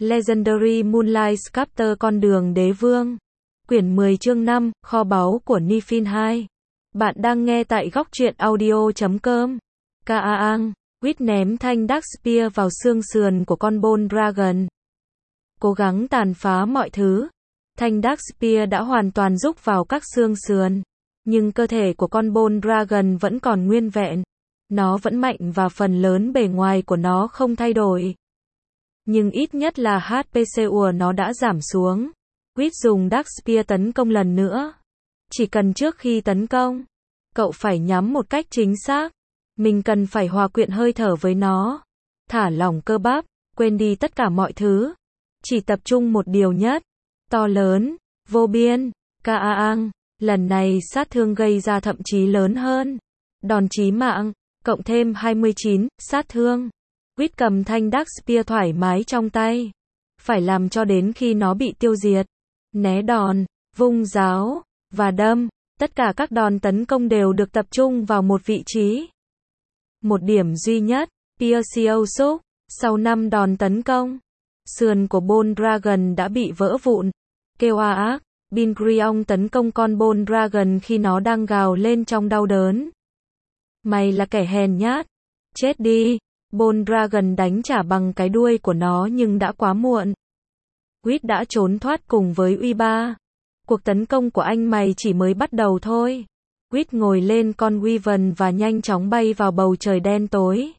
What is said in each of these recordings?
Legendary Moonlight Sculptor Con đường đế vương. Quyển 10 chương 5, kho báu của Niflheim 2. Bạn đang nghe tại góc truyện audio.com. Kaang, Quýt ném thanh Dark Spear vào xương sườn của con Bone Dragon. Cố gắng tàn phá mọi thứ. Thanh Dark Spear đã hoàn toàn rúc vào các xương sườn. Nhưng cơ thể của con Bone Dragon vẫn còn nguyên vẹn. Nó vẫn mạnh và phần lớn bề ngoài của nó không thay đổi. Nhưng ít nhất là HP của nó đã giảm xuống. Quýt dùng Dark Spear tấn công lần nữa. Chỉ cần trước khi tấn công, cậu phải nhắm một cách chính xác. Mình cần phải hòa quyện hơi thở với nó. Thả lỏng cơ bắp, quên đi tất cả mọi thứ. Chỉ tập trung một điều nhất. To lớn, vô biên, Kaang. Lần này sát thương gây ra thậm chí lớn hơn. Đòn chí mạng, cộng thêm 29, sát thương. Quýt cầm thanh Dark Spear thoải mái trong tay. Phải làm cho đến khi nó bị tiêu diệt. Né đòn, vung giáo, và đâm. Tất cả các đòn tấn công đều được tập trung vào một vị trí. Một điểm duy nhất, Piercio Súc. Sau 5 đòn tấn công, sườn của Bone Dragon đã bị vỡ vụn. Kêu a ác, Bingriong tấn công con Bone Dragon khi nó đang gào lên trong đau đớn. Mày là kẻ hèn nhát. Chết đi. Bone Dragon đánh trả bằng cái đuôi của nó nhưng đã quá muộn. Quýt đã trốn thoát cùng với Uy-ba. Cuộc tấn công của anh mày chỉ mới bắt đầu thôi. Quýt ngồi lên con Wyvern và nhanh chóng bay vào bầu trời đen tối.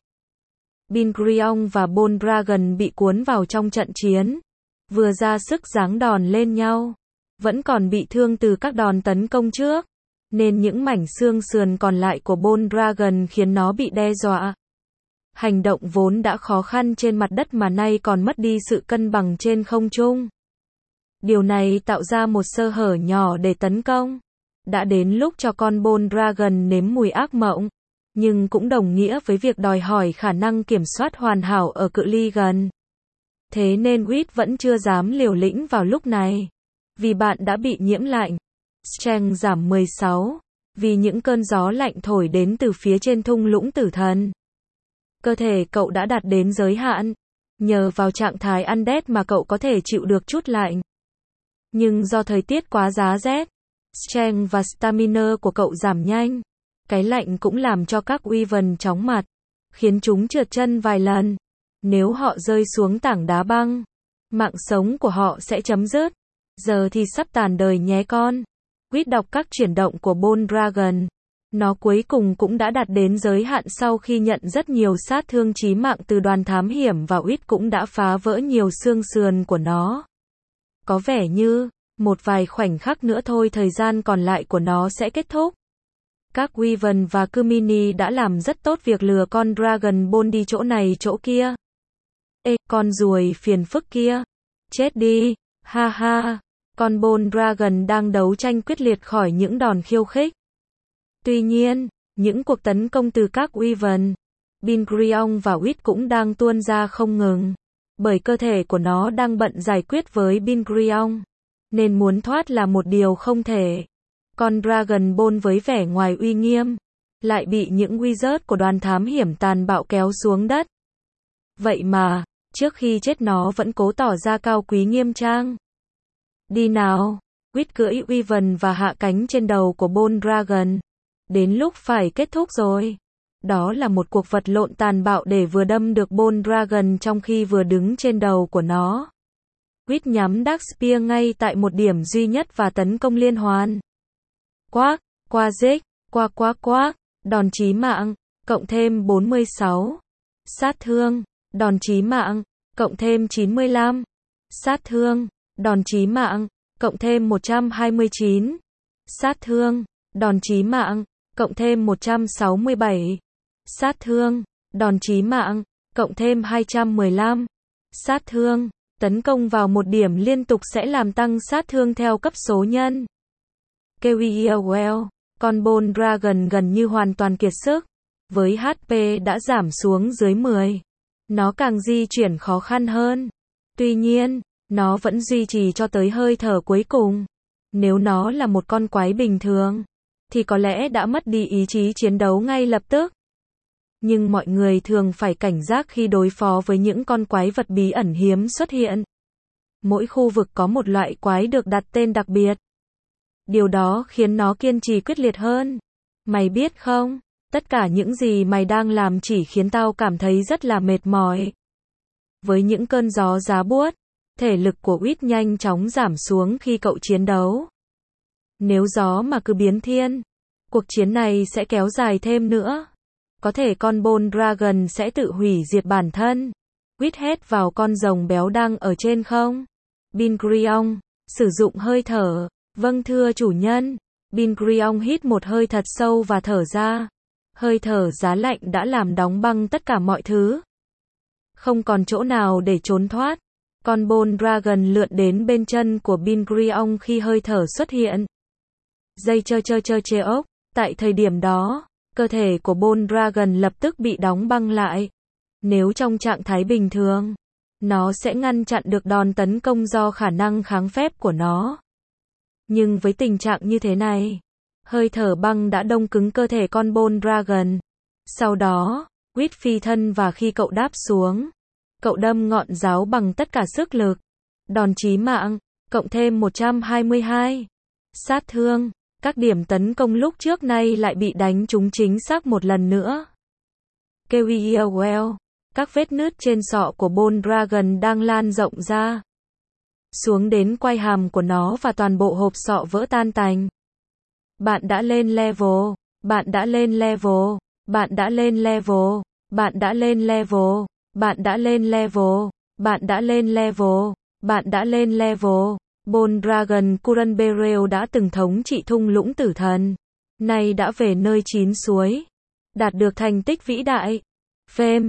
Bingriong và Bone Dragon bị cuốn vào trong trận chiến. Vừa ra sức giáng đòn lên nhau. Vẫn còn bị thương từ các đòn tấn công trước. Nên những mảnh xương sườn còn lại của Bone Dragon khiến nó bị đe dọa. Hành động vốn đã khó khăn trên mặt đất mà nay còn mất đi sự cân bằng trên không trung. Điều này tạo ra một sơ hở nhỏ để tấn công. Đã đến lúc cho con Bone Dragon nếm mùi ác mộng. Nhưng cũng đồng nghĩa với việc đòi hỏi khả năng kiểm soát hoàn hảo ở cự ly gần. Thế nên Quýt vẫn chưa dám liều lĩnh vào lúc này. Vì bạn đã bị nhiễm lạnh. Strength giảm 16. Vì những cơn gió lạnh thổi đến từ phía trên thung lũng tử thần. Cơ thể cậu đã đạt đến giới hạn. Nhờ vào trạng thái undead mà cậu có thể chịu được chút lạnh. Nhưng do thời tiết quá giá rét, strength và stamina của cậu giảm nhanh. Cái lạnh cũng làm cho các Wyvern chóng mặt, khiến chúng trượt chân vài lần. Nếu họ rơi xuống tảng đá băng, mạng sống của họ sẽ chấm dứt. Giờ thì sắp tàn đời nhé con. Quýt đọc các chuyển động của Bone Dragon. Nó cuối cùng cũng đã đạt đến giới hạn sau khi nhận rất nhiều sát thương chí mạng từ đoàn thám hiểm và Quýt cũng đã phá vỡ nhiều xương sườn của nó. Có vẻ như, một vài khoảnh khắc nữa thôi thời gian còn lại của nó sẽ kết thúc. Các Wyvern và Kumini đã làm rất tốt việc lừa con Dragon Ball đi chỗ này chỗ kia. Ê, con ruồi phiền phức kia. Chết đi, ha ha. Con Bone Dragon đang đấu tranh quyết liệt khỏi những đòn khiêu khích. Tuy nhiên, những cuộc tấn công từ các Wyvern, Bingriong và Quýt cũng đang tuôn ra không ngừng. Bởi cơ thể của nó đang bận giải quyết với Bingriong. Nên muốn thoát là một điều không thể. Con Dragon Ball với vẻ ngoài uy nghiêm, lại bị những wizard của đoàn thám hiểm tàn bạo kéo xuống đất. Vậy mà, trước khi chết nó vẫn cố tỏ ra cao quý nghiêm trang. Đi nào, Quýt cưỡi Wyvern và hạ cánh trên đầu của Bone Dragon. Đến lúc phải kết thúc rồi. Đó là một cuộc vật lộn tàn bạo để vừa đâm được Bone Dragon trong khi vừa đứng trên đầu của nó. Quýt nhắm Dark Spear ngay tại một điểm duy nhất và tấn công liên hoàn. Quác, qua dích, quác, đòn chí mạng, cộng thêm 46. Sát thương, đòn chí mạng, cộng thêm 95. Sát thương, đòn chí mạng, cộng thêm 129. Sát thương, đòn chí mạng, cộng thêm 167. Sát thương, đòn chí mạng, cộng thêm 215. Sát thương, tấn công vào một điểm liên tục sẽ làm tăng sát thương theo cấp số nhân. Kewell, con Bone Dragon gần như hoàn toàn kiệt sức. Với HP đã giảm xuống dưới 10. Nó càng di chuyển khó khăn hơn. Tuy nhiên, nó vẫn duy trì cho tới hơi thở cuối cùng. Nếu nó là một con quái bình thường, thì có lẽ đã mất đi ý chí chiến đấu ngay lập tức. Nhưng mọi người thường phải cảnh giác khi đối phó với những con quái vật bí ẩn hiếm xuất hiện. Mỗi khu vực có một loại quái được đặt tên đặc biệt. Điều đó khiến nó kiên trì quyết liệt hơn. Mày biết không, tất cả những gì mày đang làm chỉ khiến tao cảm thấy rất là mệt mỏi. Với những cơn gió giá buốt, thể lực của Whit nhanh chóng giảm xuống khi cậu chiến đấu. Nếu gió mà cứ biến thiên, cuộc chiến này sẽ kéo dài thêm nữa. Có thể con Bone Dragon sẽ tự hủy diệt bản thân. Whit hét vào con rồng béo đang ở trên không. Bingrion, sử dụng hơi thở. Vâng thưa chủ nhân. Bingrion hít một hơi thật sâu và thở ra. Hơi thở giá lạnh đã làm đóng băng tất cả mọi thứ. Không còn chỗ nào để trốn thoát. Con Bone Dragon lượn đến bên chân của Bingrion khi hơi thở xuất hiện. Dây chơ ốc. Tại thời điểm đó, cơ thể của Bone Dragon lập tức bị đóng băng lại. Nếu trong trạng thái bình thường, nó sẽ ngăn chặn được đòn tấn công do khả năng kháng phép của nó. Nhưng với tình trạng như thế này, hơi thở băng đã đông cứng cơ thể con Bone Dragon. Sau đó, Whit phi thân và khi cậu đáp xuống, cậu đâm ngọn giáo bằng tất cả sức lực. Đòn chí mạng, cộng thêm 122. Sát thương, các điểm tấn công lúc trước nay lại bị đánh trúng chính xác một lần nữa. Well, các vết nứt trên sọ của Bone Dragon đang lan rộng ra. Xuống đến quai hàm của nó và toàn bộ hộp sọ vỡ tan tành. Bạn đã lên level, bạn đã lên level, bạn đã lên level, bạn đã lên level, bạn đã lên level, bạn đã lên level, bạn đã lên level. Bone Dragon Curran Beryl đã từng thống trị thung lũng tử thần, nay đã về nơi chín suối, đạt được thành tích vĩ đại. Fame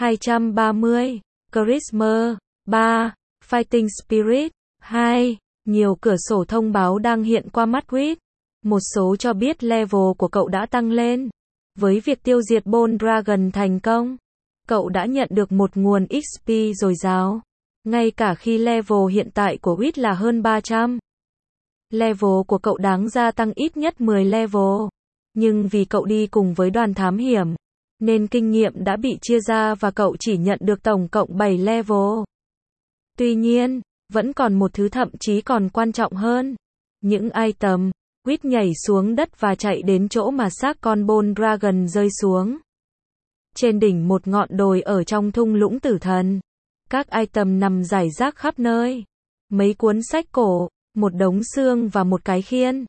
230, Charisma 3, Fighting Spirit 2. Nhiều cửa sổ thông báo đang hiện qua mắt Whit. Một số cho biết level của cậu đã tăng lên. Với việc tiêu diệt Bone Dragon thành công, cậu đã nhận được một nguồn XP dồi dào. Ngay cả khi level hiện tại của Whit là hơn 300. Level của cậu đáng gia tăng ít nhất 10 level. Nhưng vì cậu đi cùng với đoàn thám hiểm, nên kinh nghiệm đã bị chia ra và cậu chỉ nhận được tổng cộng 7 level. Tuy nhiên, vẫn còn một thứ thậm chí còn quan trọng hơn. Những item. Whit nhảy xuống đất và chạy đến chỗ mà xác con Bone Dragon rơi xuống. Trên đỉnh một ngọn đồi ở trong thung lũng tử thần. Các item nằm rải rác khắp nơi. Mấy cuốn sách cổ, một đống xương và một cái khiên.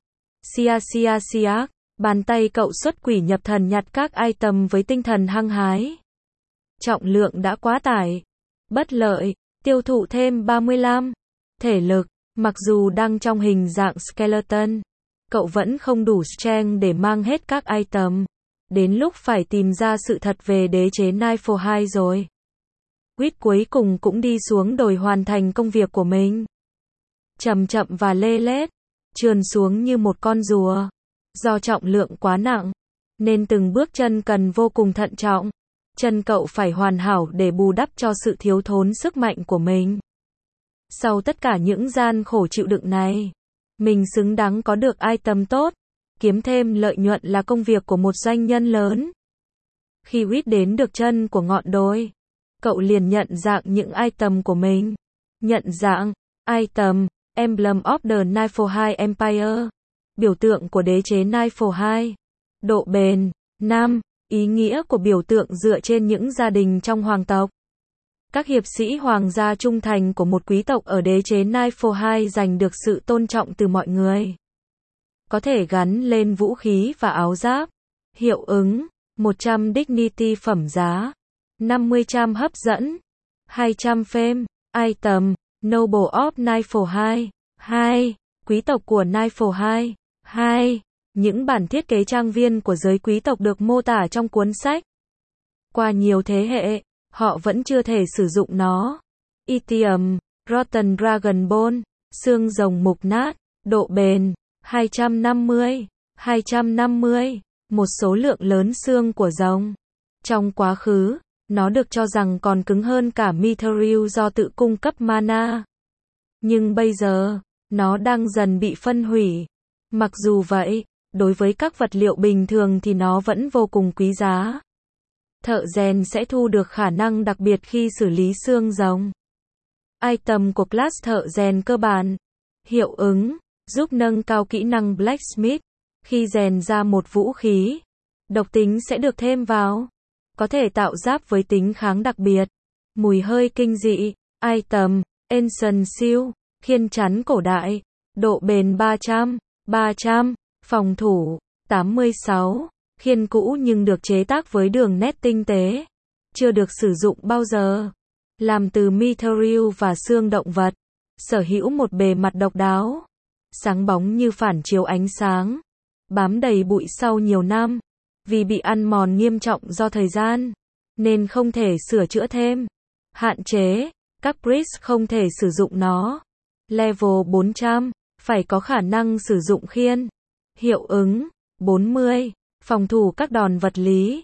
Siak. Bàn tay cậu xuất quỷ nhập thần nhặt các item với tinh thần hăng hái. Trọng lượng đã quá tải. Bất lợi, tiêu thụ thêm 35. Thể lực, mặc dù đang trong hình dạng skeleton, cậu vẫn không đủ strength để mang hết các item. Đến lúc phải tìm ra sự thật về đế chế Nightfall 2 rồi. Whit cuối cùng cũng đi xuống đồi hoàn thành công việc của mình. Chậm chậm và lê lết, trườn xuống như một con rùa. Do trọng lượng quá nặng, nên từng bước chân cần vô cùng thận trọng. Chân cậu phải hoàn hảo để bù đắp cho sự thiếu thốn sức mạnh của mình. Sau tất cả những gian khổ chịu đựng này, mình xứng đáng có được item tốt. Kiếm thêm lợi nhuận là công việc của một doanh nhân lớn. Khi Whit đến được chân của ngọn đồi, cậu liền nhận dạng những item của mình. Nhận dạng, item, Emblem of the Nightfall 2 Empire, biểu tượng của đế chế Nightfall 2. Độ bền, 5, ý nghĩa của biểu tượng dựa trên những gia đình trong hoàng tộc. Các hiệp sĩ hoàng gia trung thành của một quý tộc ở đế chế Nightfall 2 giành được sự tôn trọng từ mọi người. Có thể gắn lên vũ khí và áo giáp. Hiệu ứng, 100 dignity phẩm giá, 50 charm hấp dẫn, 200 fame, item, Noble of Nightfall 2, 2, quý tộc của Nightfall 2, 2, những bản thiết kế trang viên của giới quý tộc được mô tả trong cuốn sách. Qua nhiều thế hệ, họ vẫn chưa thể sử dụng nó. Itium, Rotten Dragon Bone, xương rồng mục nát, độ bền, 250, 250, một số lượng lớn xương của rồng. Trong quá khứ, nó được cho rằng còn cứng hơn cả Mithril do tự cung cấp mana. Nhưng bây giờ, nó đang dần bị phân hủy. Mặc dù vậy, đối với các vật liệu bình thường thì nó vẫn vô cùng quý giá. Thợ rèn sẽ thu được khả năng đặc biệt khi xử lý xương rồng. Item của class thợ rèn cơ bản. Hiệu ứng, giúp nâng cao kỹ năng Blacksmith. Khi rèn ra một vũ khí, độc tính sẽ được thêm vào. Có thể tạo giáp với tính kháng đặc biệt. Mùi hơi kinh dị. Item, Ancient Shield, khiên chắn cổ đại. Độ bền 300, phòng thủ 86, khiên cũ nhưng được chế tác với đường nét tinh tế. Chưa được sử dụng bao giờ. Làm từ mithril và xương động vật. Sở hữu một bề mặt độc đáo. Sáng bóng như phản chiếu ánh sáng. Bám đầy bụi sau nhiều năm. Vì bị ăn mòn nghiêm trọng do thời gian. Nên không thể sửa chữa thêm. Hạn chế, các priest không thể sử dụng nó. Level 400, phải có khả năng sử dụng khiên. Hiệu ứng, 40, phòng thủ các đòn vật lý.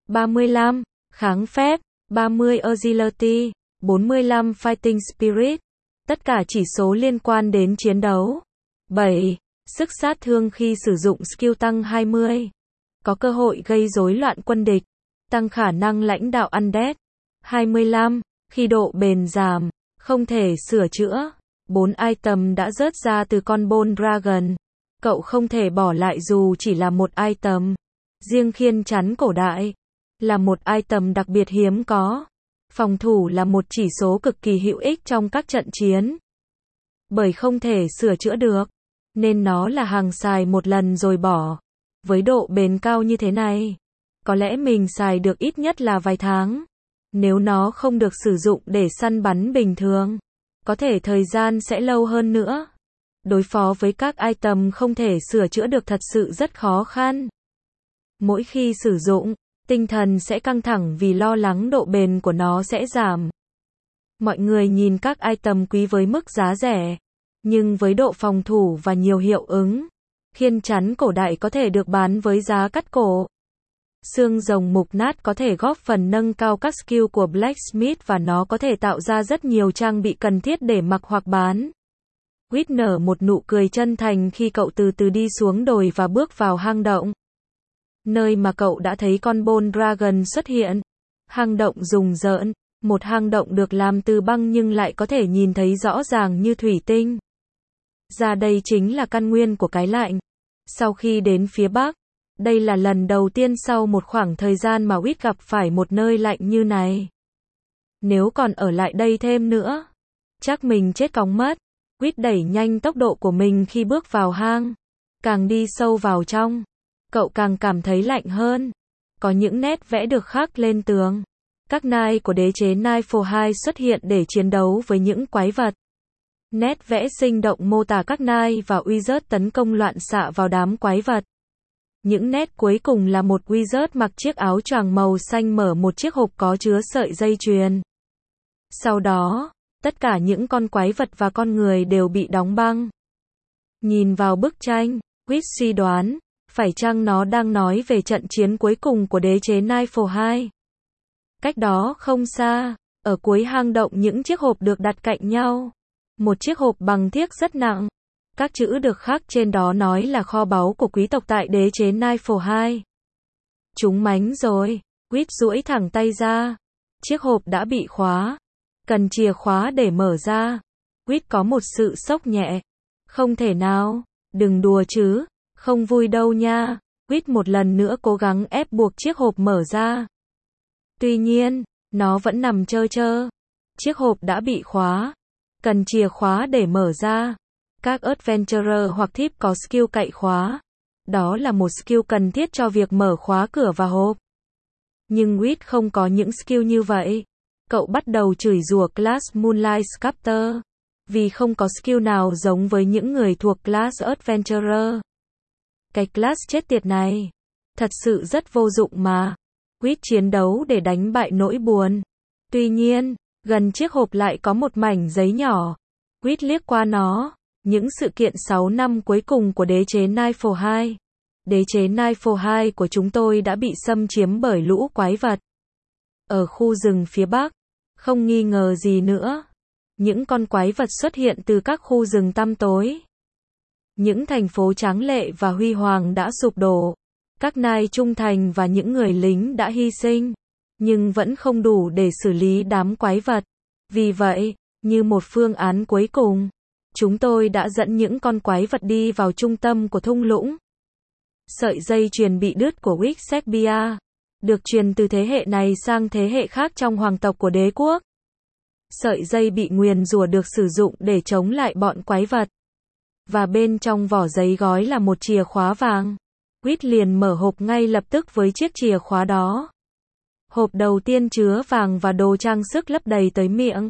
35, kháng phép. 30 agility. 45 fighting spirit. Tất cả chỉ số liên quan đến chiến đấu. 7. Sức sát thương khi sử dụng skill tăng 20. Có cơ hội gây rối loạn quân địch. Tăng khả năng lãnh đạo undead. 25. Khi độ bền giảm, không thể sửa chữa. 4 item đã rớt ra từ con Bone Dragon. Cậu không thể bỏ lại dù chỉ là một item. Riêng khiên chắn cổ đại là một item đặc biệt hiếm có. Phòng thủ là một chỉ số cực kỳ hữu ích trong các trận chiến. Bởi không thể sửa chữa được, nên nó là hàng xài một lần rồi bỏ. Với độ bền cao như thế này, có lẽ mình xài được ít nhất là vài tháng. Nếu nó không được sử dụng để săn bắn bình thường, có thể thời gian sẽ lâu hơn nữa. Đối phó với các item không thể sửa chữa được thật sự rất khó khăn. Mỗi khi sử dụng, tinh thần sẽ căng thẳng vì lo lắng độ bền của nó sẽ giảm. Mọi người nhìn các item quý với mức giá rẻ, nhưng với độ phòng thủ và nhiều hiệu ứng, khiên chắn cổ đại có thể được bán với giá cắt cổ. Xương rồng mục nát có thể góp phần nâng cao các skill của Blacksmith và nó có thể tạo ra rất nhiều trang bị cần thiết để mặc hoặc bán. Quýt nở một nụ cười chân thành khi cậu từ từ đi xuống đồi và bước vào hang động. Nơi mà cậu đã thấy con Bone Dragon xuất hiện. Hang động rùng rợn, một hang động được làm từ băng nhưng lại có thể nhìn thấy rõ ràng như thủy tinh. Ra đây chính là căn nguyên của cái lạnh. Sau khi đến phía Bắc, đây là lần đầu tiên sau một khoảng thời gian mà Quýt gặp phải một nơi lạnh như này. Nếu còn ở lại đây thêm nữa, chắc mình chết cóng mất. Quýt đẩy nhanh tốc độ của mình khi bước vào hang. Càng đi sâu vào trong, cậu càng cảm thấy lạnh hơn. Có những nét vẽ được khắc lên tường. Các nai của đế chế Nightfall 2 xuất hiện để chiến đấu với những quái vật. Nét vẽ sinh động mô tả các nai và wizard tấn công loạn xạ vào đám quái vật. Những nét cuối cùng là một wizard mặc chiếc áo choàng màu xanh mở một chiếc hộp có chứa sợi dây chuyền. Sau đó, tất cả những con quái vật và con người đều bị đóng băng. Nhìn vào bức tranh, Quýt suy đoán, phải chăng nó đang nói về trận chiến cuối cùng của đế chế Nightfall 2? Cách đó không xa, ở cuối hang động những chiếc hộp được đặt cạnh nhau. Một chiếc hộp bằng thiếc rất nặng. Các chữ được khắc trên đó nói là kho báu của quý tộc tại đế chế Nightfall 2. Chúng mánh rồi. Quýt duỗi thẳng tay ra. Chiếc hộp đã bị khóa. Cần chìa khóa để mở ra. Quýt có một sự sốc nhẹ. Không thể nào. Đừng đùa chứ. Không vui đâu nha. Quýt một lần nữa cố gắng ép buộc chiếc hộp mở ra. Tuy nhiên, nó vẫn nằm trơ trơ. Chiếc hộp đã bị khóa. Cần chìa khóa để mở ra. Các adventurer hoặc thief có skill cậy khóa. Đó là một skill cần thiết cho việc mở khóa cửa và hộp. Nhưng Quýt không có những skill như vậy. Cậu bắt đầu chửi rủa class Moonlight Sculptor. Vì không có skill nào giống với những người thuộc class adventurer. Cái class chết tiệt này. Thật sự rất vô dụng mà. Quýt chiến đấu để đánh bại nỗi buồn. Tuy nhiên, gần chiếc hộp lại có một mảnh giấy nhỏ. Quýt liếc qua nó. Những sự kiện 6 năm cuối cùng của đế chế Nightfall 2. Đế chế Nightfall 2 của chúng tôi đã bị xâm chiếm bởi lũ quái vật. Ở khu rừng phía Bắc, không nghi ngờ gì nữa. Những con quái vật xuất hiện từ các khu rừng tăm tối. Những thành phố tráng lệ và huy hoàng đã sụp đổ. Các nai trung thành và những người lính đã hy sinh. Nhưng vẫn không đủ để xử lý đám quái vật. Vì vậy, Như một phương án cuối cùng, chúng tôi đã dẫn những con quái vật đi vào trung tâm của thung lũng. Sợi dây chuyền bị đứt của Wixexbia được truyền từ thế hệ này sang thế hệ khác trong hoàng tộc của đế quốc. Sợi dây bị nguyền rủa được sử dụng để chống lại bọn quái vật. Và bên trong vỏ giấy gói là một chìa khóa vàng. Quýt liền mở hộp ngay lập tức với chiếc chìa khóa đó. Hộp đầu tiên chứa vàng và đồ trang sức lấp đầy tới miệng.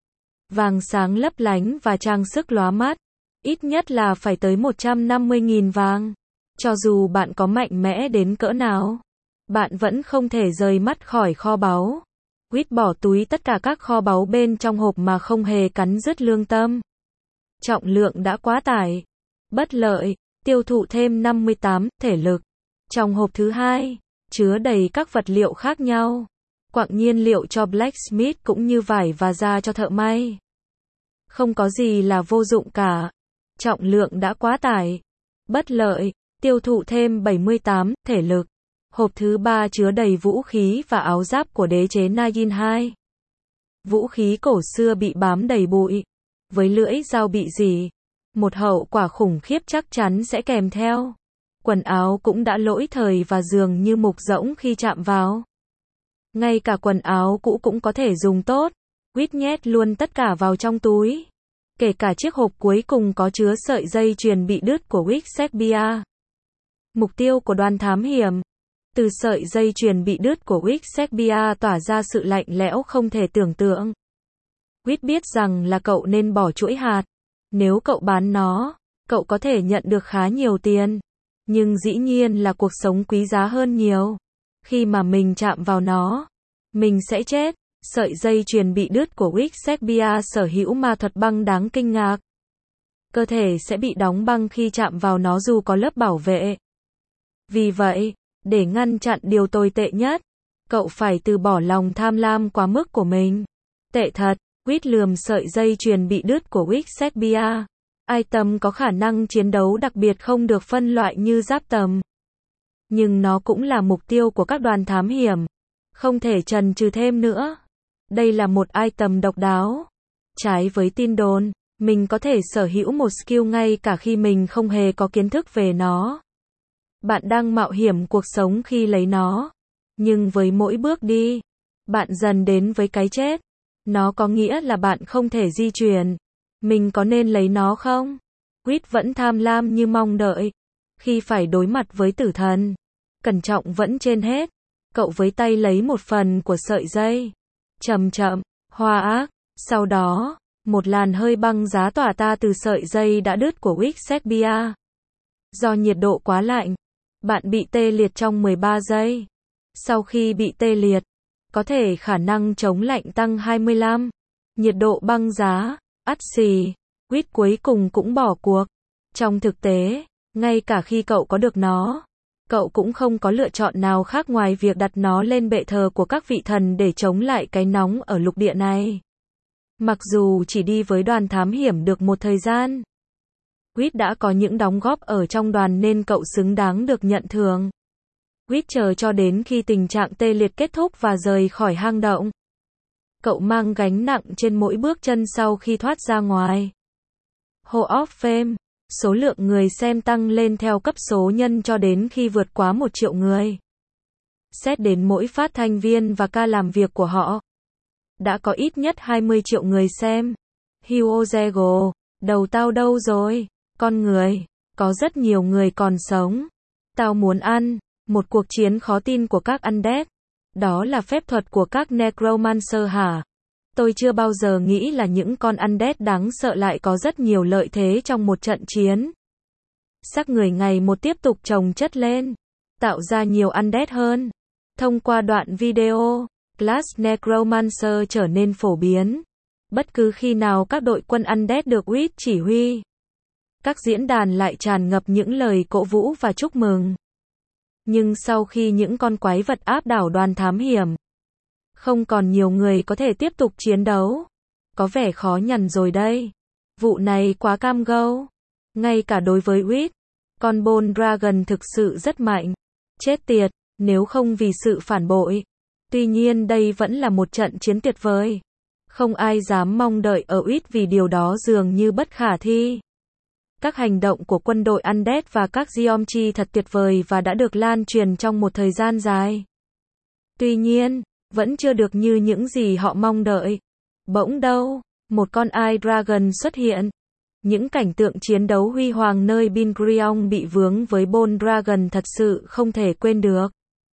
Vàng sáng lấp lánh và trang sức lóa mắt. Ít nhất là phải tới 150.000 vàng. Cho dù bạn có mạnh mẽ đến cỡ nào, bạn vẫn không thể rời mắt khỏi kho báu. Quýt bỏ túi tất cả các kho báu bên trong hộp mà không hề cắn rứt lương tâm. Trọng lượng đã quá tải. Bất lợi, tiêu thụ thêm 58 thể lực. Trong hộp thứ hai, chứa đầy các vật liệu khác nhau. Quặng nhiên liệu cho blacksmith cũng như vải và da cho thợ may. Không có gì là vô dụng cả. Trọng lượng đã quá tải. Bất lợi, tiêu thụ thêm 78 thể lực. Hộp thứ ba chứa đầy vũ khí và áo giáp của đế chế Nagin II. Vũ khí cổ xưa bị bám đầy bụi. Với lưỡi dao bị rỉ, một hậu quả khủng khiếp chắc chắn sẽ kèm theo. Quần áo cũng đã lỗi thời và dường như mục rỗng khi chạm vào. Ngay cả quần áo cũ cũng có thể dùng tốt. Quýt nhét luôn tất cả vào trong túi. Kể cả chiếc hộp cuối cùng có chứa sợi dây chuyền bị đứt của Wixexbia. Mục tiêu của đoàn thám hiểm. Từ sợi dây chuyền bị đứt của Wixexbia tỏa ra sự lạnh lẽo không thể tưởng tượng. Quýt biết rằng là cậu nên bỏ chuỗi hạt. Nếu cậu bán nó, cậu có thể nhận được khá nhiều tiền. Nhưng dĩ nhiên là cuộc sống quý giá hơn nhiều. Khi mà mình chạm vào nó, mình sẽ chết. Sợi dây chuyền bị đứt của Wixexbia sở hữu ma thuật băng đáng kinh ngạc. Cơ thể sẽ bị đóng băng khi chạm vào nó dù có lớp bảo vệ. Vì vậy, để ngăn chặn điều tồi tệ nhất, cậu phải từ bỏ lòng tham lam quá mức của mình. Tệ thật, Quýt lườm sợi dây chuyền bị đứt của Wixexbia. Item có khả năng chiến đấu đặc biệt không được phân loại như giáp tầm. Nhưng nó cũng là mục tiêu của các đoàn thám hiểm. Không thể chần chừ thêm nữa. Đây là một item độc đáo. Trái với tin đồn, mình có thể sở hữu một skill ngay cả khi mình không hề có kiến thức về nó. Bạn đang mạo hiểm cuộc sống khi lấy nó. Nhưng với mỗi bước đi, bạn dần đến với cái chết. Nó có nghĩa là bạn không thể di chuyển. Mình có nên lấy nó không? Quýt vẫn tham lam như mong đợi. Khi phải đối mặt với tử thần, cẩn trọng vẫn trên hết. Cậu với tay lấy một phần của sợi dây. Chậm chậm, hoa ác. Sau đó, một làn hơi băng giá tỏa ra từ sợi dây đã đứt của Wixexbia. Do nhiệt độ quá lạnh, bạn bị tê liệt trong 13 giây. Sau khi bị tê liệt, có thể khả năng chống lạnh tăng 25. Nhiệt độ băng giá, ắt xì. Quýt cuối cùng cũng bỏ cuộc. Trong thực tế, ngay cả khi cậu có được nó, cậu cũng không có lựa chọn nào khác ngoài việc đặt nó lên bệ thờ của các vị thần để chống lại cái nóng ở lục địa này. Mặc dù chỉ đi với đoàn thám hiểm được một thời gian, Quýt đã có những đóng góp ở trong đoàn nên cậu xứng đáng được nhận thưởng. Quýt chờ cho đến khi tình trạng tê liệt kết thúc và rời khỏi hang động. Cậu mang gánh nặng trên mỗi bước chân sau khi thoát ra ngoài. Hall of Fame. Số lượng người xem tăng lên theo cấp số nhân cho đến khi vượt quá 1 triệu người. Xét đến mỗi phát thanh viên và ca làm việc của họ, đã có ít nhất 20 triệu người xem. Hugh Ozego, đầu tao đâu rồi? Con người, có rất nhiều người còn sống. Tao muốn ăn. Một cuộc chiến khó tin của các undead. Đó là phép thuật của các necromancer hả? Tôi chưa bao giờ nghĩ là những con undead đáng sợ lại có rất nhiều lợi thế trong một trận chiến. Xác người ngày một tiếp tục chồng chất lên, tạo ra nhiều undead hơn. Thông qua đoạn video, Class Necromancer trở nên phổ biến. Bất cứ khi nào các đội quân undead được Quýt chỉ huy, các diễn đàn lại tràn ngập những lời cổ vũ và chúc mừng. Nhưng sau khi những con quái vật áp đảo đoàn thám hiểm, không còn nhiều người có thể tiếp tục chiến đấu. Có vẻ khó nhằn rồi đây. Vụ này quá cam go. Ngay cả đối với Quýt, con Bone Dragon thực sự rất mạnh. Chết tiệt, nếu không vì sự phản bội. Tuy nhiên đây vẫn là một trận chiến tuyệt vời. Không ai dám mong đợi ở Wit vì điều đó dường như bất khả thi. Các hành động của quân đội Undead và các Geomchi thật tuyệt vời và đã được lan truyền trong một thời gian dài. Tuy nhiên, vẫn chưa được như những gì họ mong đợi. Bỗng đâu, một con Eye Dragon xuất hiện. Những cảnh tượng chiến đấu huy hoàng nơi Bingrion bị vướng với Bone Dragon thật sự không thể quên được.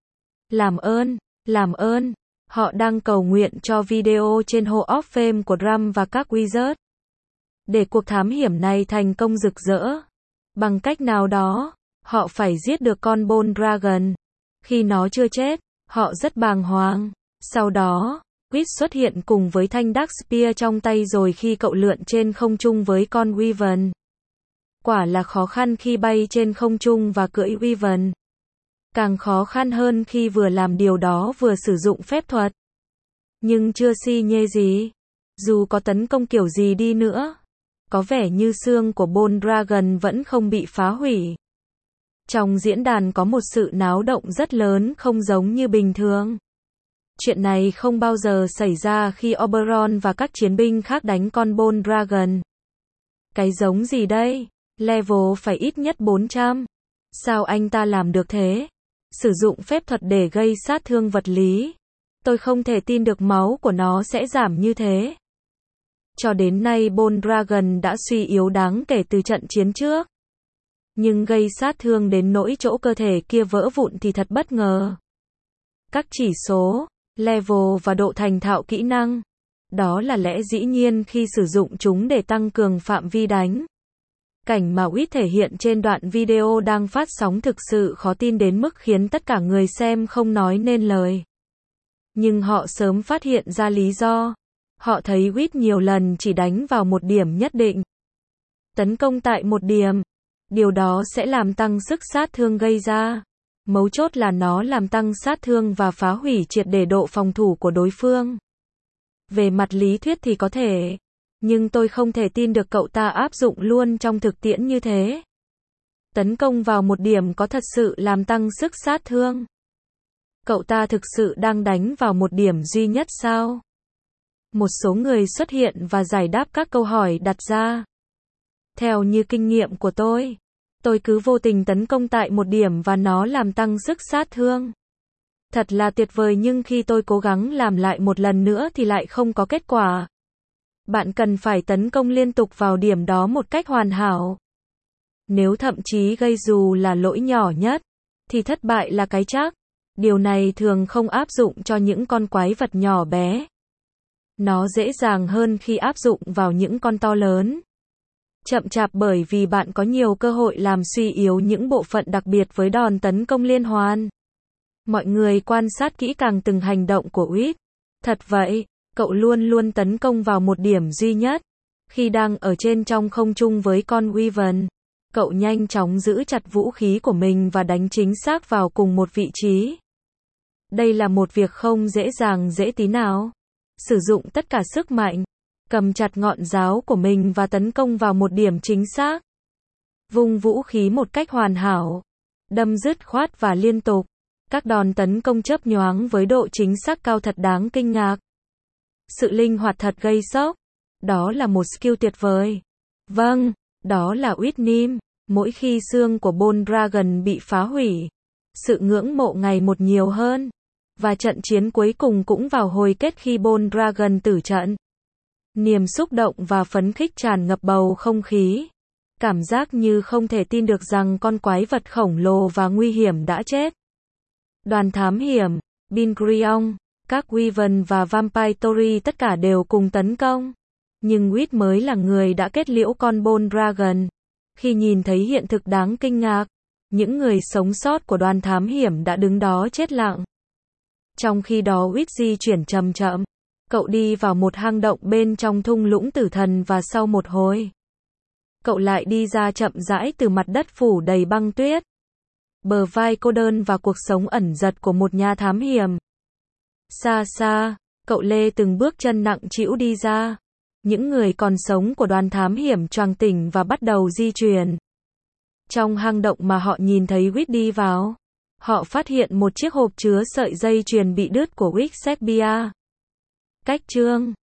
Làm ơn, họ đang cầu nguyện cho video trên Hall of Fame của Drum và các Wizards. Để cuộc thám hiểm này thành công rực rỡ. Bằng cách nào đó, họ phải giết được con Bone Dragon. Khi nó chưa chết, họ rất bàng hoàng. Sau đó, Wit xuất hiện cùng với thanh Dark Spear trong tay rồi khi cậu lượn trên không trung với con Wyvern. Quả là khó khăn khi bay trên không trung và cưỡi Wyvern. Càng khó khăn hơn khi vừa làm điều đó vừa sử dụng phép thuật. Nhưng chưa si nhê gì. Dù có tấn công kiểu gì đi nữa, có vẻ như xương của Bone Dragon vẫn không bị phá hủy. Trong diễn đàn có một sự náo động rất lớn không giống như bình thường. Chuyện này không bao giờ xảy ra khi Oberon và các chiến binh khác đánh con Bone Dragon. Cái giống gì đây? Level phải ít nhất 400. Sao anh ta làm được thế? Sử dụng phép thuật để gây sát thương vật lý. Tôi không thể tin được máu của nó sẽ giảm như thế. Cho đến nay Bone Dragon đã suy yếu đáng kể từ trận chiến trước. Nhưng gây sát thương đến nỗi chỗ cơ thể kia vỡ vụn thì thật bất ngờ. Các chỉ số, level và độ thành thạo kỹ năng. Đó là lẽ dĩ nhiên khi sử dụng chúng để tăng cường phạm vi đánh. Cảnh mà Wit thể hiện trên đoạn video đang phát sóng thực sự khó tin đến mức khiến tất cả người xem không nói nên lời. Nhưng họ sớm phát hiện ra lý do. Họ thấy Wit nhiều lần chỉ đánh vào một điểm nhất định. Tấn công tại một điểm. Điều đó sẽ làm tăng sức sát thương gây ra. Mấu chốt là nó làm tăng sát thương và phá hủy triệt để độ phòng thủ của đối phương. Về mặt lý thuyết thì có thể. Nhưng tôi không thể tin được cậu ta áp dụng luôn trong thực tiễn như thế. Tấn công vào một điểm có thật sự làm tăng sức sát thương. Cậu ta thực sự đang đánh vào một điểm duy nhất sao? Một số người xuất hiện và giải đáp các câu hỏi đặt ra. Theo như kinh nghiệm của tôi cứ vô tình tấn công tại một điểm và nó làm tăng sức sát thương. Thật là tuyệt vời nhưng khi tôi cố gắng làm lại một lần nữa thì lại không có kết quả. Bạn cần phải tấn công liên tục vào điểm đó một cách hoàn hảo. Nếu thậm chí gây dù là lỗi nhỏ nhất, thì thất bại là cái chắc. Điều này thường không áp dụng cho những con quái vật nhỏ bé. Nó dễ dàng hơn khi áp dụng vào những con to lớn. Chậm chạp bởi vì bạn có nhiều cơ hội làm suy yếu những bộ phận đặc biệt với đòn tấn công liên hoàn. Mọi người quan sát kỹ càng từng hành động của Wit. Thật vậy, cậu luôn luôn tấn công vào một điểm duy nhất. Khi đang ở trên trong không trung với con Wyvern, cậu nhanh chóng giữ chặt vũ khí của mình và đánh chính xác vào cùng một vị trí. Đây là một việc không dễ dàng dễ tí nào. Sử dụng tất cả sức mạnh, cầm chặt ngọn giáo của mình và tấn công vào một điểm chính xác. Vung vũ khí một cách hoàn hảo, đâm dứt khoát và liên tục. Các đòn tấn công chớp nhoáng với độ chính xác cao thật đáng kinh ngạc. Sự linh hoạt thật gây sốc. Đó là một skill tuyệt vời. Vâng, đó là Whitnim. Mỗi khi xương của Bone Dragon bị phá hủy, sự ngưỡng mộ ngày một nhiều hơn. Và trận chiến cuối cùng cũng vào hồi kết khi Bone Dragon tử trận. Niềm xúc động và phấn khích tràn ngập bầu không khí. Cảm giác như không thể tin được rằng con quái vật khổng lồ và nguy hiểm đã chết. Đoàn thám hiểm, Bingrion, các Wyvern và Vampire Tori tất cả đều cùng tấn công. Nhưng Wit mới là người đã kết liễu con Bone Dragon. Khi nhìn thấy hiện thực đáng kinh ngạc, những người sống sót của đoàn thám hiểm đã đứng đó chết lặng. Trong khi đó Wit di chuyển chậm chậm. Cậu đi vào một hang động bên trong thung lũng tử thần và sau một hồi, cậu lại đi ra chậm rãi từ mặt đất phủ đầy băng tuyết. Bờ vai cô đơn và cuộc sống ẩn dật của một nhà thám hiểm. Xa xa, cậu lê từng bước chân nặng trĩu đi ra. Những người còn sống của đoàn thám hiểm choàng tỉnh và bắt đầu di chuyển. Trong hang động mà họ nhìn thấy Wit đi vào, họ phát hiện một chiếc hộp chứa sợi dây chuyền bị đứt của Wixsepia. Cách chương